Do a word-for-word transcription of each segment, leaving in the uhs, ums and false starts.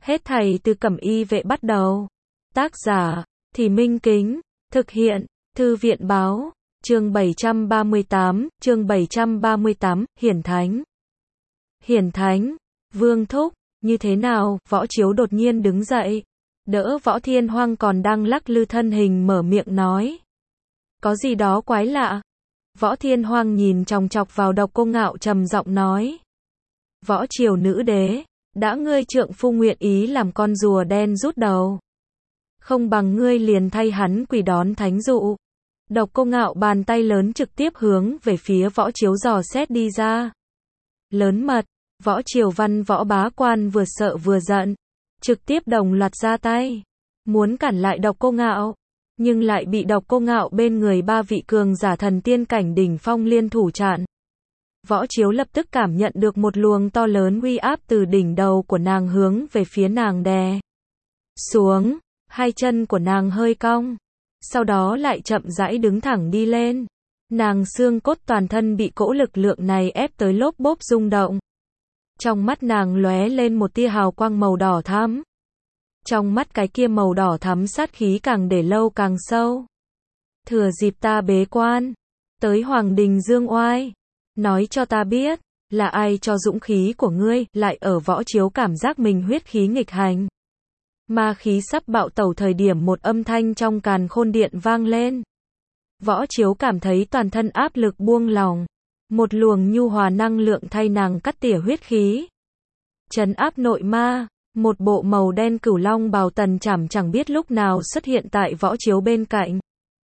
Hết thảy từ Cẩm Y Vệ bắt đầu. Tác giả, Thì Minh Kính. Thực hiện, Thư viện Báo. Chương bảy trăm ba mươi tám, chương bảy trăm ba mươi tám, Hiển Thánh. Hiển Thánh, Vương Thúc, như thế nào? Võ Chiếu đột nhiên đứng dậy. Đỡ Võ Thiên Hoang còn đang lắc lư thân hình mở miệng nói. Có gì đó quái lạ. Võ Thiên Hoang nhìn chòng chọc vào Độc Cô Ngạo trầm giọng nói. Võ Triều nữ đế, đã ngươi trượng phu nguyện ý làm con rùa đen rút đầu. Không bằng ngươi liền thay hắn quỳ đón thánh dụ. Độc Cô Ngạo bàn tay lớn trực tiếp hướng về phía Võ Chiếu dò xét đi ra. Lớn mật, Võ Triều Văn Võ Bá Quan vừa sợ vừa giận, trực tiếp đồng loạt ra tay, muốn cản lại Độc Cô Ngạo, nhưng lại bị Độc Cô Ngạo bên người ba vị cường giả thần tiên cảnh đỉnh phong liên thủ chặn. Võ Chiếu lập tức cảm nhận được một luồng to lớn uy áp từ đỉnh đầu của nàng hướng về phía nàng đè xuống, hai chân của nàng hơi cong, sau đó lại chậm rãi đứng thẳng đi lên. Nàng xương cốt toàn thân bị cỗ lực lượng này ép tới lốp bốp rung động. Trong mắt nàng lóe lên một tia hào quang màu đỏ thắm. Trong mắt cái kia màu đỏ thắm sát khí càng để lâu càng sâu. Thừa dịp ta bế quan, tới Hoàng Đình Dương oai, nói cho ta biết, là ai cho dũng khí của ngươi, lại ở Võ Chiếu cảm giác mình huyết khí nghịch hành. Ma khí sắp bạo tẩu thời điểm một âm thanh trong càn khôn điện vang lên. Võ Chiếu cảm thấy toàn thân áp lực buông lỏng. Một luồng nhu hòa năng lượng thay nàng cắt tỉa huyết khí. Trấn áp nội ma, một bộ màu đen cửu long bào Tần Trảm chẳng biết lúc nào xuất hiện tại Võ Chiếu bên cạnh.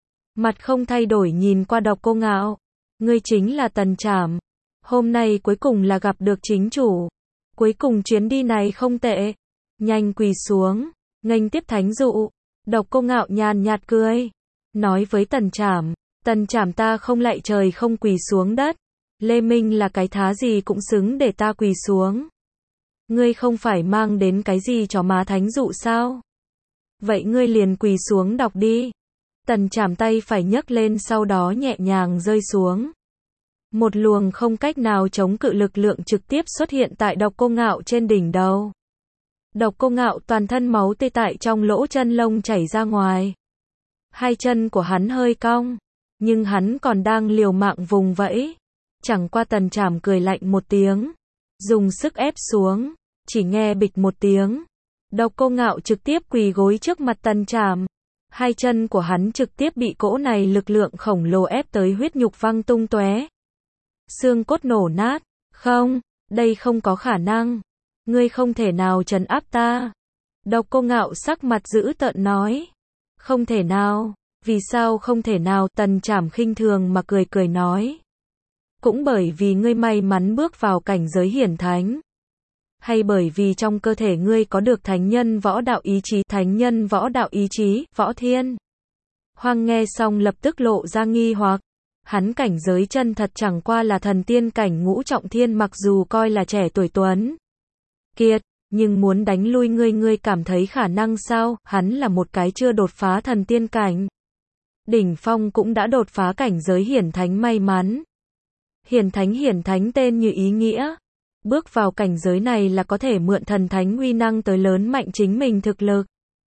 Mặt không thay đổi nhìn qua Độc Cô Ngạo. Ngươi chính là Tần Trảm. Hôm nay cuối cùng là gặp được chính chủ. Cuối cùng chuyến đi này không tệ. Nhanh quỳ xuống, nghênh tiếp thánh dụ. Độc Cô Ngạo nhàn nhạt cười. Nói với Tần Trảm, Tần Trảm ta không lạy trời không quỳ xuống đất. Lê Minh là cái thá gì cũng xứng để ta quỳ xuống. Ngươi không phải mang đến cái gì cho má thánh dụ sao? Vậy ngươi liền quỳ xuống đọc đi. Tần Trảm tay phải nhấc lên sau đó nhẹ nhàng rơi xuống. Một luồng không cách nào chống cự lực lượng trực tiếp xuất hiện tại Độc Cô Ngạo trên đỉnh đầu. Độc Cô Ngạo toàn thân máu tê tại trong lỗ chân lông chảy ra ngoài. Hai chân của hắn hơi cong, nhưng hắn còn đang liều mạng vùng vẫy. Chẳng qua Tần Trảm cười lạnh một tiếng, dùng sức ép xuống, chỉ nghe bịch một tiếng. Độc Cô Ngạo trực tiếp quỳ gối trước mặt Tần Trảm. Hai chân của hắn trực tiếp bị cỗ này lực lượng khổng lồ ép tới huyết nhục văng tung tóe. Xương cốt nổ nát. Không, đây không có khả năng. Ngươi không thể nào trấn áp ta. Độc Cô Ngạo sắc mặt dữ tợn nói. Không thể nào. Vì sao không thể nào? Tần Trảm khinh thường mà cười cười nói. Cũng bởi vì ngươi may mắn bước vào cảnh giới hiển thánh. Hay bởi vì trong cơ thể ngươi có được thánh nhân võ đạo ý chí, thánh nhân võ đạo ý chí, Võ Thiên Hoang nghe xong lập tức lộ ra nghi hoặc. Hắn cảnh giới chân thật chẳng qua là thần tiên cảnh ngũ trọng thiên, mặc dù coi là trẻ tuổi tuấn kiệt, nhưng muốn đánh lui ngươi ngươi cảm thấy khả năng sao? Hắn là một cái chưa đột phá thần tiên cảnh đỉnh phong cũng đã đột phá cảnh giới hiển thánh may mắn. Hiển thánh hiển thánh tên như ý nghĩa. Bước vào cảnh giới này là có thể mượn thần thánh uy năng tới lớn mạnh chính mình thực lực.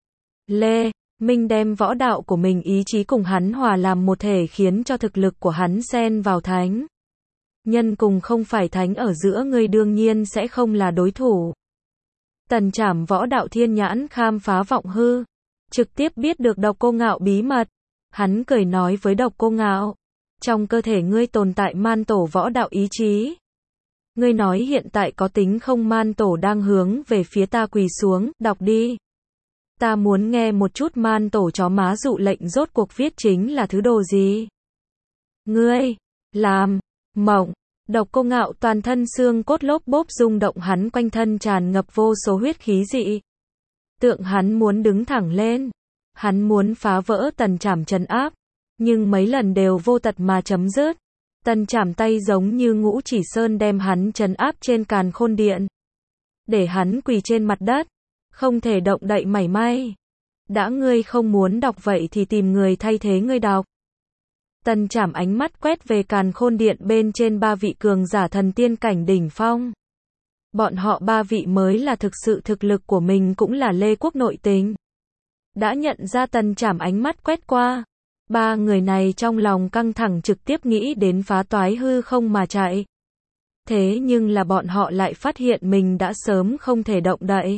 Lê Minh đem võ đạo của mình ý chí cùng hắn hòa làm một thể, khiến cho thực lực của hắn xen vào thánh nhân cùng không phải thánh ở giữa, ngươi đương nhiên sẽ không là đối thủ. Tần Trảm võ đạo thiên nhãn khám phá vọng hư, trực tiếp biết được Độc Cô Ngạo bí mật. Hắn cười nói với Độc Cô Ngạo, trong cơ thể ngươi tồn tại man tổ võ đạo ý chí. Ngươi nói hiện tại có tính không? Man tổ đang hướng về phía ta quỳ xuống, đọc đi. Ta muốn nghe một chút man tổ chó má dụ lệnh rốt cuộc viết chính là thứ đồ gì. Ngươi làm mộng. Độc Cô Ngạo toàn thân xương cốt lốp bốp rung động, hắn quanh thân tràn ngập vô số huyết khí dị tượng, hắn muốn đứng thẳng lên. Hắn muốn phá vỡ Tần Trảm trấn áp, nhưng mấy lần đều vô tật mà chấm dứt. Tần Trảm tay giống như ngũ chỉ sơn đem hắn trấn áp trên càn khôn điện, để hắn quỳ trên mặt đất, không thể động đậy mảy may. Đã ngươi không muốn đọc vậy thì tìm người thay thế ngươi đọc. Tần Trảm ánh mắt quét về càn khôn điện bên trên ba vị cường giả thần tiên cảnh đỉnh phong. Bọn họ ba vị mới là thực sự thực lực của mình cũng là Lê Quốc nội tình. Đã nhận ra Tần Trảm ánh mắt quét qua. Ba người này trong lòng căng thẳng trực tiếp nghĩ đến phá toái hư không mà chạy. Thế nhưng là bọn họ lại phát hiện mình đã sớm không thể động đậy.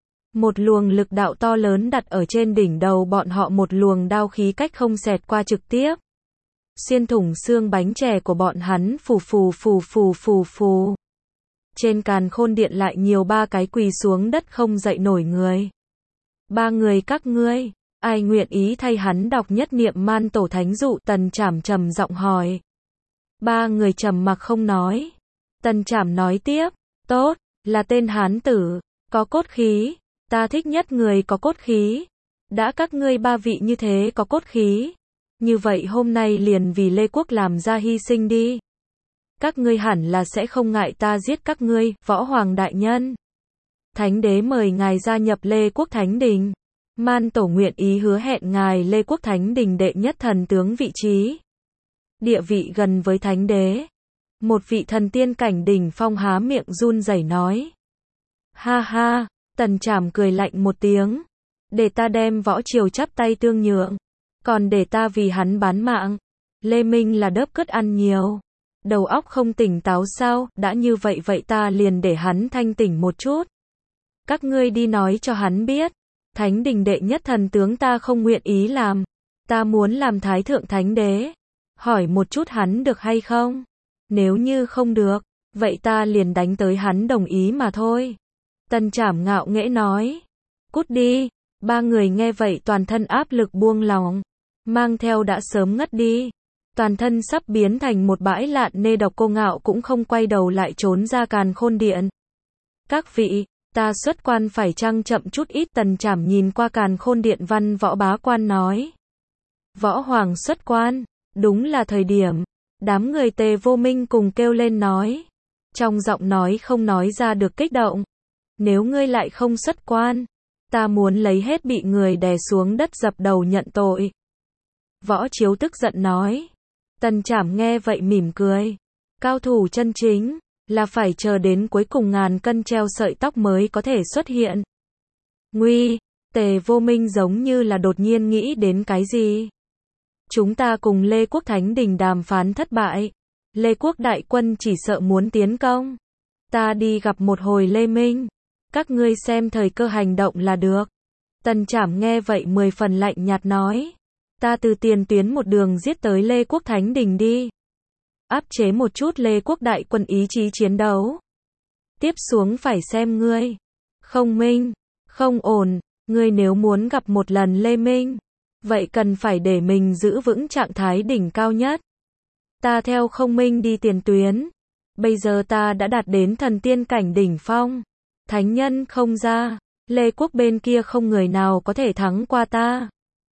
Một luồng lực đạo to lớn đặt ở trên đỉnh đầu bọn họ, một luồng đao khí cách không xẹt qua trực tiếp. Xuyên thủng xương bánh chè của bọn hắn, phù phù phù phù phù phù. Trên càn khôn điện lại nhiều ba cái quỳ xuống đất không dậy nổi người. Ba người các ngươi, ai nguyện ý thay hắn đọc nhất niệm man tổ thánh dụ? Tần Trảm trầm giọng hỏi. Ba người trầm mặc không nói. Tần Trảm nói tiếp, tốt, là tên hán tử, có cốt khí, ta thích nhất người có cốt khí. Đã các ngươi ba vị như thế có cốt khí, như vậy hôm nay liền vì Lê Quốc làm ra hy sinh đi. Các ngươi hẳn là sẽ không ngại ta giết các ngươi. Võ Hoàng đại nhân, Thánh đế mời ngài gia nhập Lê Quốc Thánh Đình. Man tổ nguyện ý hứa hẹn ngài Lê Quốc Thánh Đình đệ nhất thần tướng vị trí, địa vị gần với Thánh đế. Một vị thần tiên cảnh đỉnh phong há miệng run rẩy nói. Ha ha, Tần Trảm cười lạnh một tiếng. Để ta đem võ triều chắp tay tương nhượng, còn để ta vì hắn bán mạng. Lê Minh là đớp cất ăn nhiều, đầu óc không tỉnh táo sao? Đã như vậy vậy ta liền để hắn thanh tỉnh một chút. Các ngươi đi nói cho hắn biết, Thánh Đình đệ nhất thần tướng ta không nguyện ý làm, ta muốn làm Thái Thượng Thánh Đế. Hỏi một chút hắn được hay không? Nếu như không được, vậy ta liền đánh tới hắn đồng ý mà thôi. Tần Trảm ngạo nghễ nói. Cút đi. Ba người nghe vậy toàn thân áp lực buông lỏng, mang theo đã sớm ngất đi. Toàn thân sắp biến thành một bãi lạn nê độc, cô ngạo cũng không quay đầu lại trốn ra càn khôn điện. Các vị, ta xuất quan phải chăng chậm chút ít? Tần Trảm nhìn qua càn khôn điện, văn võ bá quan nói. Võ Hoàng xuất quan, đúng là thời điểm. Đám người Tề Vô Minh cùng kêu lên nói. Trong giọng nói không nói ra được kích động. Nếu ngươi lại không xuất quan, ta muốn lấy hết bị người đè xuống đất dập đầu nhận tội. Võ Chiếu tức giận nói. Tần Trảm nghe vậy mỉm cười. Cao thủ chân chính là phải chờ đến cuối cùng ngàn cân treo sợi tóc mới có thể xuất hiện. Nguy, Tề Vô Minh giống như là đột nhiên nghĩ đến cái gì. Chúng ta cùng Lê Quốc Thánh Đình đàm phán thất bại, Lê Quốc đại quân chỉ sợ muốn tiến công. Ta đi gặp một hồi Lê Minh, các ngươi xem thời cơ hành động là được. Tần Trảm nghe vậy mười phần lạnh nhạt nói. Ta từ tiền tuyến một đường giết tới Lê Quốc Thánh Đình đi. Áp chế một chút Lê Quốc đại quân ý chí chiến đấu. Tiếp xuống phải xem ngươi. Không Minh, không ổn, ngươi nếu muốn gặp một lần Lê Minh, vậy cần phải để mình giữ vững trạng thái đỉnh cao nhất. Ta theo Không Minh đi tiền tuyến. Bây giờ ta đã đạt đến thần tiên cảnh đỉnh phong. Thánh nhân không ra, Lê Quốc bên kia không người nào có thể thắng qua ta.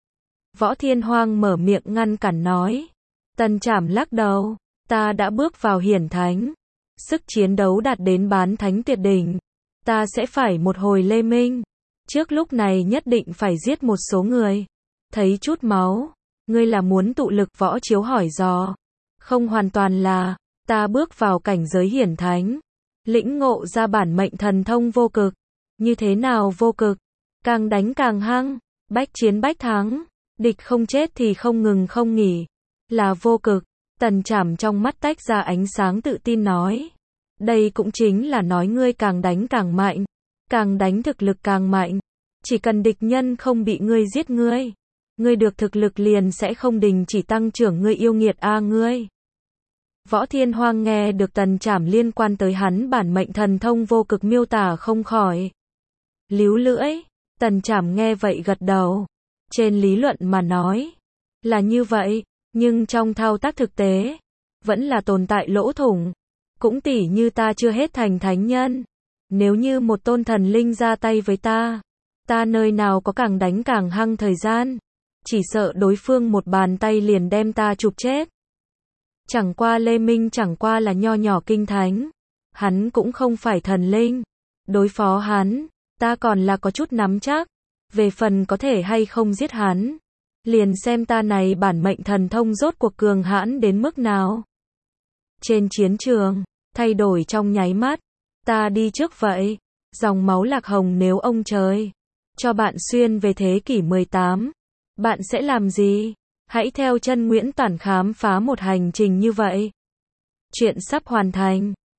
Võ Thiên Hoang mở miệng ngăn cản nói. Tần Trảm lắc đầu. Ta đã bước vào hiển thánh, sức chiến đấu đạt đến bán thánh tuyệt đỉnh. Ta sẽ phải một hồi Lê Minh. Trước lúc này nhất định phải giết một số người. Thấy chút máu. Ngươi là muốn tụ lực? Võ Chiếu hỏi dò. Không, hoàn toàn là, ta bước vào cảnh giới hiển thánh, lĩnh ngộ ra bản mệnh thần thông vô cực. Như thế nào vô cực? Càng đánh càng hăng, bách chiến bách thắng, địch không chết thì không ngừng không nghỉ. Là vô cực. Tần Trảm trong mắt tách ra ánh sáng tự tin nói. Đây cũng chính là nói ngươi càng đánh càng mạnh, càng đánh thực lực càng mạnh. Chỉ cần địch nhân không bị ngươi giết ngươi, ngươi được thực lực liền sẽ không đình chỉ tăng trưởng. Ngươi yêu nghiệt a ngươi. Võ Thiên Hoang nghe được Tần Trảm liên quan tới hắn bản mệnh thần thông vô cực miêu tả không khỏi líu lưỡi. Tần Trảm nghe vậy gật đầu. Trên lý luận mà nói là như vậy, nhưng trong thao tác thực tế vẫn là tồn tại lỗ thủng. Cũng tỉ như ta chưa hết thành thánh nhân, nếu như một tôn thần linh ra tay với ta, ta nơi nào có càng đánh càng hăng thời gian, chỉ sợ đối phương một bàn tay liền đem ta chụp chết. Chẳng qua Lê Minh chẳng qua là nho nhỏ kinh thánh, hắn cũng không phải thần linh. Đối phó hắn, ta còn là có chút nắm chắc. Về phần có thể hay không giết hắn, liền xem ta này bản mệnh thần thông rốt cuộc cường hãn đến mức nào. Trên chiến trường, thay đổi trong nháy mắt, Ta đi trước vậy. Dòng máu lạc hồng nếu ông trời cho bạn xuyên về thế kỷ mười tám, bạn sẽ làm gì? Hãy theo chân Nguyễn Toản khám phá một hành trình như vậy. Chuyện sắp hoàn thành.